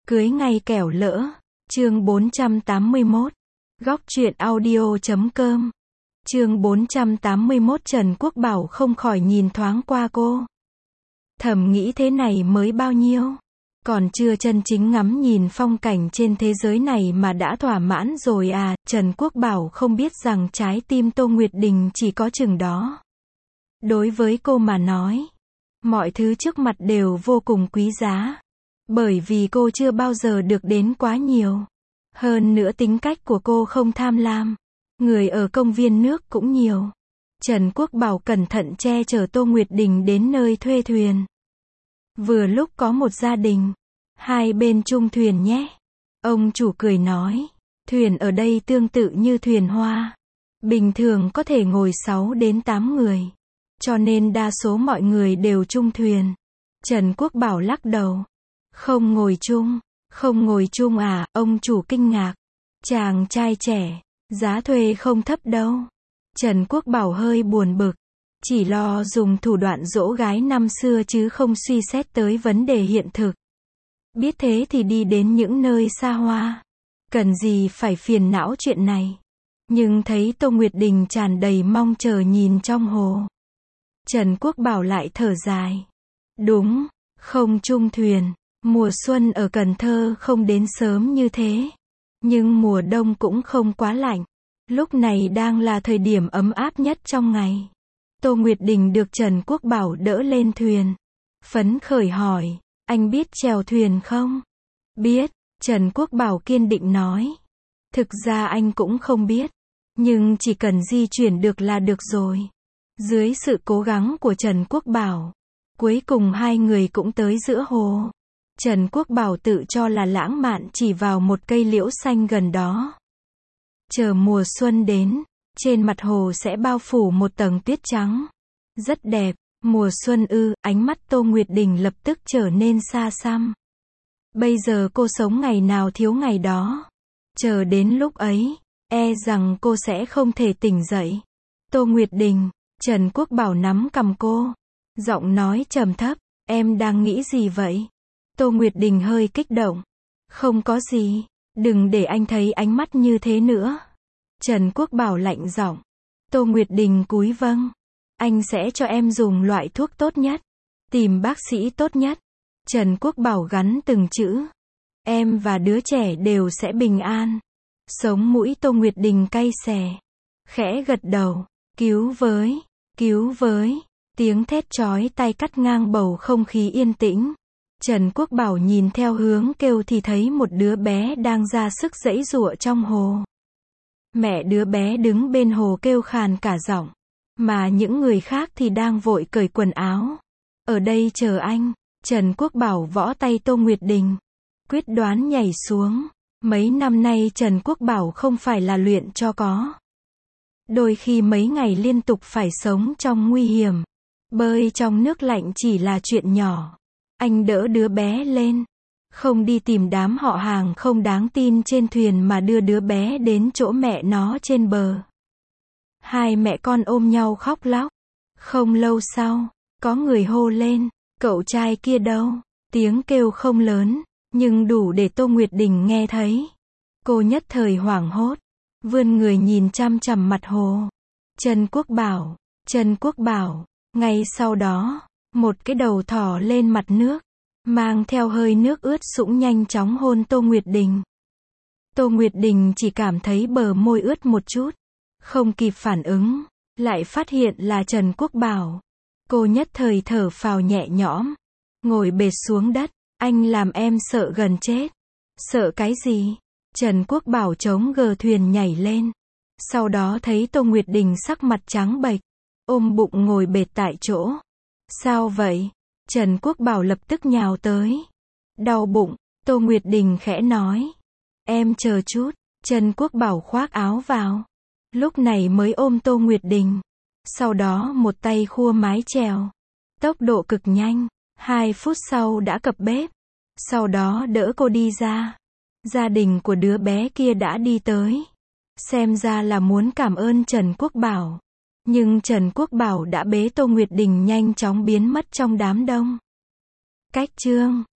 Cưới ngay kẻo lỡ. Chương 481. Góc truyện audio.com. Chương 481. Trần Quốc Bảo không khỏi nhìn thoáng qua cô. Thầm nghĩ thế này mới bao nhiêu. Còn chưa chân chính ngắm nhìn phong cảnh trên thế giới này mà đã thỏa mãn rồi à. Trần Quốc Bảo không biết rằng trái tim Tô Nguyệt Đình chỉ có chừng đó. Đối với cô mà nói, mọi thứ trước mặt đều vô cùng quý giá. Bởi vì cô chưa bao giờ được đến quá nhiều. Hơn nữa tính cách của cô không tham lam. Người ở công viên nước cũng nhiều. Trần Quốc Bảo cẩn thận che chở Tô Nguyệt Đình đến nơi thuê thuyền. Vừa lúc có một gia đình. Hai bên chung thuyền nhé. Ông chủ cười nói. Thuyền ở đây tương tự như thuyền hoa. Bình thường có thể ngồi 6 đến 8 người. Cho nên đa số mọi người đều chung thuyền. Trần Quốc Bảo lắc đầu. Không ngồi chung à, ông chủ kinh ngạc. Chàng trai trẻ, giá thuê không thấp đâu. Trần Quốc Bảo hơi buồn bực. Chỉ lo dùng thủ đoạn dỗ gái năm xưa chứ không suy xét tới vấn đề hiện thực. Biết thế thì đi đến những nơi xa hoa. Cần gì phải phiền não chuyện này. Nhưng thấy Tô Nguyệt Đình tràn đầy mong chờ nhìn trong hồ. Trần Quốc Bảo lại thở dài. Đúng, không chung thuyền. Mùa xuân ở Cần Thơ không đến sớm như thế. Nhưng mùa đông cũng không quá lạnh. Lúc này đang là thời điểm ấm áp nhất trong ngày. Tô Nguyệt Đình được Trần Quốc Bảo đỡ lên thuyền. Phấn khởi hỏi, anh biết chèo thuyền không? Biết, Trần Quốc Bảo kiên định nói. Thực ra anh cũng không biết. Nhưng chỉ cần di chuyển được là được rồi. Dưới sự cố gắng của Trần Quốc Bảo, cuối cùng hai người cũng tới giữa hồ. Trần Quốc Bảo tự cho là lãng mạn chỉ vào một cây liễu xanh gần đó. Chờ mùa xuân đến, trên mặt hồ sẽ bao phủ một tầng tuyết trắng. Rất đẹp, mùa xuân ư, ánh mắt Tô Nguyệt Đình lập tức trở nên xa xăm. Bây giờ cô sống ngày nào thiếu ngày đó. Chờ đến lúc ấy, e rằng cô sẽ không thể tỉnh dậy. Tô Nguyệt Đình, Trần Quốc Bảo nắm cằm cô. Giọng nói trầm thấp, em đang nghĩ gì vậy? Tô Nguyệt Đình hơi kích động. Không có gì, đừng để anh thấy ánh mắt như thế nữa. Trần Quốc Bảo lạnh giọng. Tô Nguyệt Đình cúi vâng. Anh sẽ cho em dùng loại thuốc tốt nhất. Tìm bác sĩ tốt nhất. Trần Quốc Bảo gắn từng chữ. Em và đứa trẻ đều sẽ bình an. Sống mũi Tô Nguyệt Đình cay xè. Khẽ gật đầu. Cứu với. Tiếng thét chói tai cắt ngang bầu không khí yên tĩnh. Trần Quốc Bảo nhìn theo hướng kêu thì thấy một đứa bé đang ra sức giãy giụa trong hồ. Mẹ đứa bé đứng bên hồ kêu khàn cả giọng. Mà những người khác thì đang vội cởi quần áo. Ở đây chờ anh. Trần Quốc Bảo võ tay Tô Nguyệt Đình. Quyết đoán nhảy xuống. Mấy năm nay Trần Quốc Bảo không phải là luyện cho có. Đôi khi mấy ngày liên tục phải sống trong nguy hiểm. Bơi trong nước lạnh chỉ là chuyện nhỏ. Anh đỡ đứa bé lên. Không đi tìm đám họ hàng không đáng tin trên thuyền mà đưa đứa bé đến chỗ mẹ nó trên bờ. Hai mẹ con ôm nhau khóc lóc. Không lâu sau, có người hô lên. Cậu trai kia đâu? Tiếng kêu không lớn, nhưng đủ để Tô Nguyệt Đình nghe thấy. Cô nhất thời hoảng hốt. Vươn người nhìn chằm chằm mặt hồ. Trần Quốc Bảo. Ngay sau đó, một cái đầu thò lên mặt nước. Mang theo hơi nước ướt sũng nhanh chóng hôn Tô Nguyệt Đình. Tô Nguyệt Đình chỉ cảm thấy bờ môi ướt một chút. Không kịp phản ứng, lại phát hiện là Trần Quốc Bảo. Cô nhất thời thở phào nhẹ nhõm. Ngồi bệt xuống đất. Anh làm em sợ gần chết. Sợ cái gì? Trần Quốc Bảo chống gờ thuyền nhảy lên. Sau đó thấy Tô Nguyệt Đình sắc mặt trắng bệch. Ôm bụng ngồi bệt tại chỗ. Sao vậy? Trần Quốc Bảo lập tức nhào tới. Đau bụng, Tô Nguyệt Đình khẽ nói. Em chờ chút. Trần Quốc Bảo khoác áo vào. Lúc này mới ôm Tô Nguyệt Đình. Sau đó một tay khua mái chèo. Tốc độ cực nhanh. 2 phút sau đã cập bếp. Sau đó đỡ cô đi ra. Gia đình của đứa bé kia đã đi tới. Xem ra là muốn cảm ơn Trần Quốc Bảo. Nhưng Trần Quốc Bảo đã bế Tô Nguyệt Đình nhanh chóng biến mất trong đám đông. Cách chương